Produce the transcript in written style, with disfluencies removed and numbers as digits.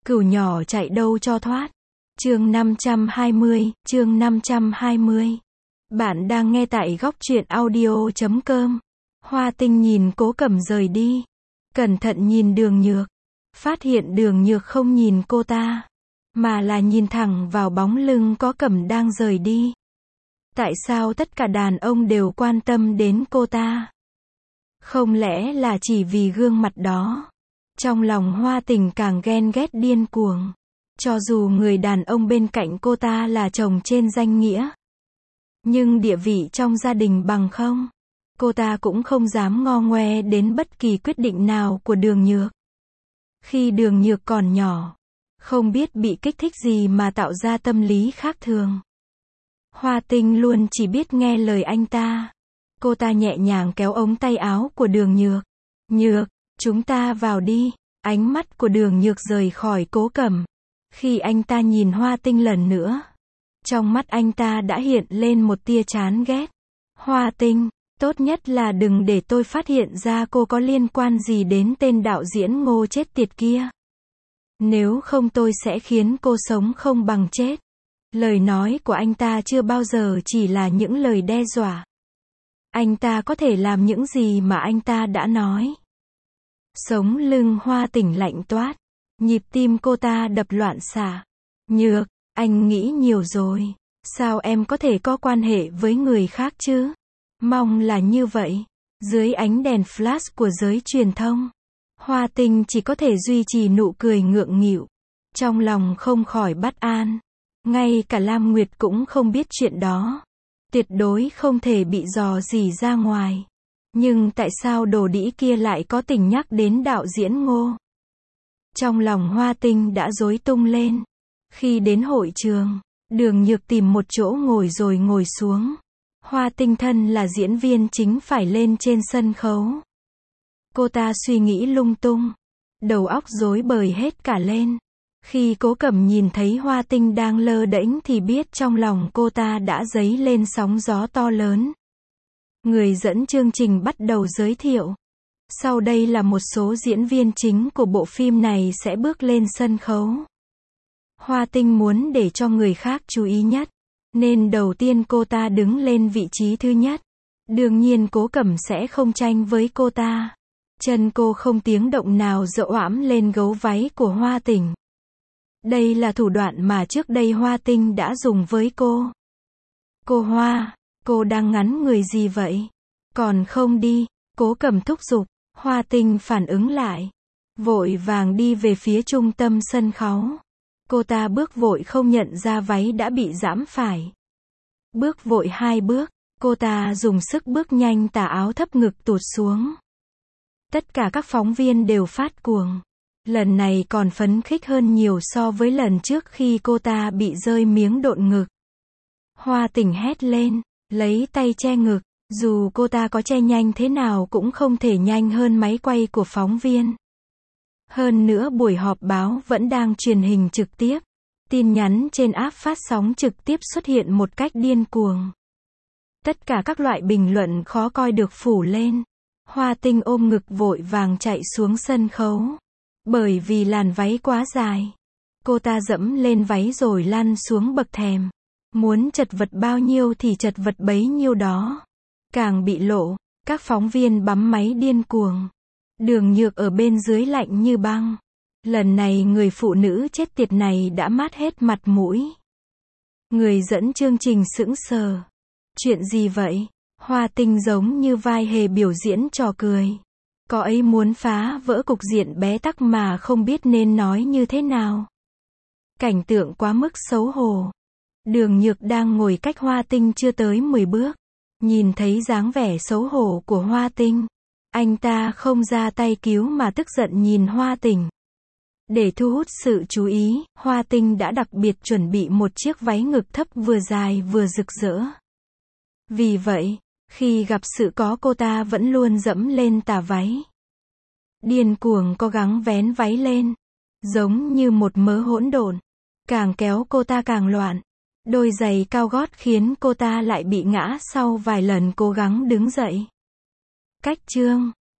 Cừu nhỏ chạy đâu cho thoát. Chương 520. Bạn đang nghe tại góc truyện audio.com. Hoa Tinh nhìn Cố Cẩm rời đi. Cẩn thận nhìn Đường Nhược. Phát hiện Đường Nhược không nhìn cô ta, mà là nhìn thẳng vào bóng lưng Cố Cẩm đang rời đi. Tại sao tất cả đàn ông đều quan tâm đến cô ta? Không lẽ là chỉ vì gương mặt đó? Trong lòng Hoa Tình càng ghen ghét điên cuồng. Cho dù người đàn ông bên cạnh cô ta là chồng trên danh nghĩa, nhưng địa vị trong gia đình bằng không, cô ta cũng không dám ngo ngoe đến bất kỳ quyết định nào của Đường Nhược. Khi Đường Nhược còn nhỏ, không biết bị kích thích gì mà tạo ra tâm lý khác thường. Hoa Tinh luôn chỉ biết nghe lời anh ta. Cô ta nhẹ nhàng kéo ống tay áo của Đường Nhược. Nhược, chúng ta vào đi. Ánh mắt của Đường Nhược rời khỏi Cố Cẩm. Khi anh ta nhìn Hoa Tinh lần nữa, trong mắt anh ta đã hiện lên một tia chán ghét. Hoa Tinh, tốt nhất là đừng để tôi phát hiện ra cô có liên quan gì đến tên đạo diễn Ngô chết tiệt kia. Nếu không tôi sẽ khiến cô sống không bằng chết. Lời nói của anh ta chưa bao giờ chỉ là những lời đe dọa. Anh ta có thể làm những gì mà anh ta đã nói. Sống lưng Hoa Tình lạnh toát. Nhịp tim cô ta đập loạn xạ. Nhược, anh nghĩ nhiều rồi. Sao em có thể có quan hệ với người khác chứ? Mong là như vậy. Dưới ánh đèn flash của giới truyền thông, Hoa Tinh chỉ có thể duy trì nụ cười ngượng nghịu. Trong lòng không khỏi bất an. Ngay cả Lam Nguyệt cũng không biết chuyện đó. Tuyệt đối không thể bị dò dỉ ra ngoài. Nhưng tại sao đồ đĩ kia lại có tình nhắc đến đạo diễn Ngô? Trong lòng Hoa Tinh đã rối tung lên. Khi đến hội trường, Đường Nhược tìm một chỗ ngồi rồi ngồi xuống. Hoa Tinh thân là diễn viên chính phải lên trên sân khấu. Cô ta suy nghĩ lung tung, đầu óc rối bời hết cả lên. Khi Cố Cẩm nhìn thấy Hoa Tinh đang lơ đễnh thì biết trong lòng cô ta đã dấy lên sóng gió to lớn. Người dẫn chương trình bắt đầu giới thiệu. Sau đây là một số diễn viên chính của bộ phim này sẽ bước lên sân khấu. Hoa Tinh muốn để cho người khác chú ý nhất, nên đầu tiên cô ta đứng lên vị trí thứ nhất. Đương nhiên Cố Cẩm sẽ không tranh với cô ta. Chân cô không tiếng động nào dựa oãm lên gấu váy của Hoa Tình. Đây là thủ đoạn mà trước đây Hoa Tinh đã dùng với cô. Cô Hoa, cô đang ngắn người gì vậy? Còn không đi, Cố Cẩm thúc giục. Hoa Tinh phản ứng lại, vội vàng đi về phía trung tâm sân khấu. Cô ta bước vội không nhận ra váy đã bị giãm phải. Bước vội 2 bước, cô ta dùng sức bước nhanh tà áo thấp ngực tụt xuống. Tất cả các phóng viên đều phát cuồng. Lần này còn phấn khích hơn nhiều so với lần trước khi cô ta bị rơi miếng độn ngực. Hoa Tình hét lên, lấy tay che ngực. Dù cô ta có che nhanh thế nào cũng không thể nhanh hơn máy quay của phóng viên. Hơn nữa buổi họp báo vẫn đang truyền hình trực tiếp. Tin nhắn trên app phát sóng trực tiếp xuất hiện một cách điên cuồng. Tất cả các loại bình luận khó coi được phủ lên. Hoa Tinh ôm ngực vội vàng chạy xuống sân khấu. Bởi vì làn váy quá dài, cô ta dẫm lên váy rồi lăn xuống bậc thềm. Muốn chật vật bao nhiêu thì chật vật bấy nhiêu đó. Càng bị lộ, các phóng viên bấm máy điên cuồng. Đường Nhược ở bên dưới lạnh như băng. Lần này người phụ nữ chết tiệt này đã mát hết mặt mũi. Người dẫn chương trình sững sờ. Chuyện gì vậy? Hoa Tinh giống như vai hề biểu diễn trò cười. Cô ấy muốn phá vỡ cục diện bế tắc mà không biết nên nói như thế nào. Cảnh tượng quá mức xấu hổ. Đường Nhược đang ngồi cách Hoa Tinh chưa tới 10 bước. Nhìn thấy dáng vẻ xấu hổ của Hoa Tinh, anh ta không ra tay cứu mà tức giận nhìn Hoa Tình. Để thu hút sự chú ý, Hoa Tinh đã đặc biệt chuẩn bị một chiếc váy ngực thấp vừa dài vừa rực rỡ. Vì vậy, khi gặp sự cố cô ta vẫn luôn dẫm lên tà váy. Điên cuồng cố gắng vén váy lên, giống như một mớ hỗn độn. Càng kéo cô ta càng loạn. Đôi giày cao gót khiến cô ta lại bị ngã sau vài lần cố gắng đứng dậy. Cách chương